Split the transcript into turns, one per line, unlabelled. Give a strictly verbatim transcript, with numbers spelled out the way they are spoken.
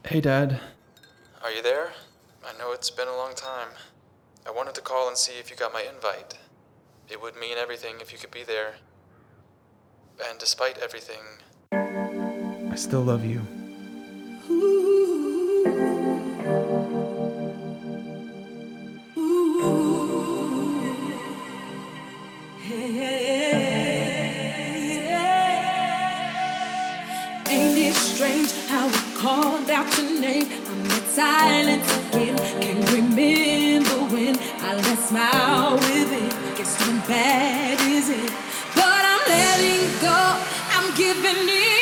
Hey, Dad.
Are you there? I know it's been a long time. I wanted to call and see if you got my invite. It would mean everything if you could be there. And despite everything,
I still love you.
Ain't it strange how we called out your name? I'm at silence again. Can't remember when I last smile with it. Guess too bad is it? But I'm letting go. I'm giving in.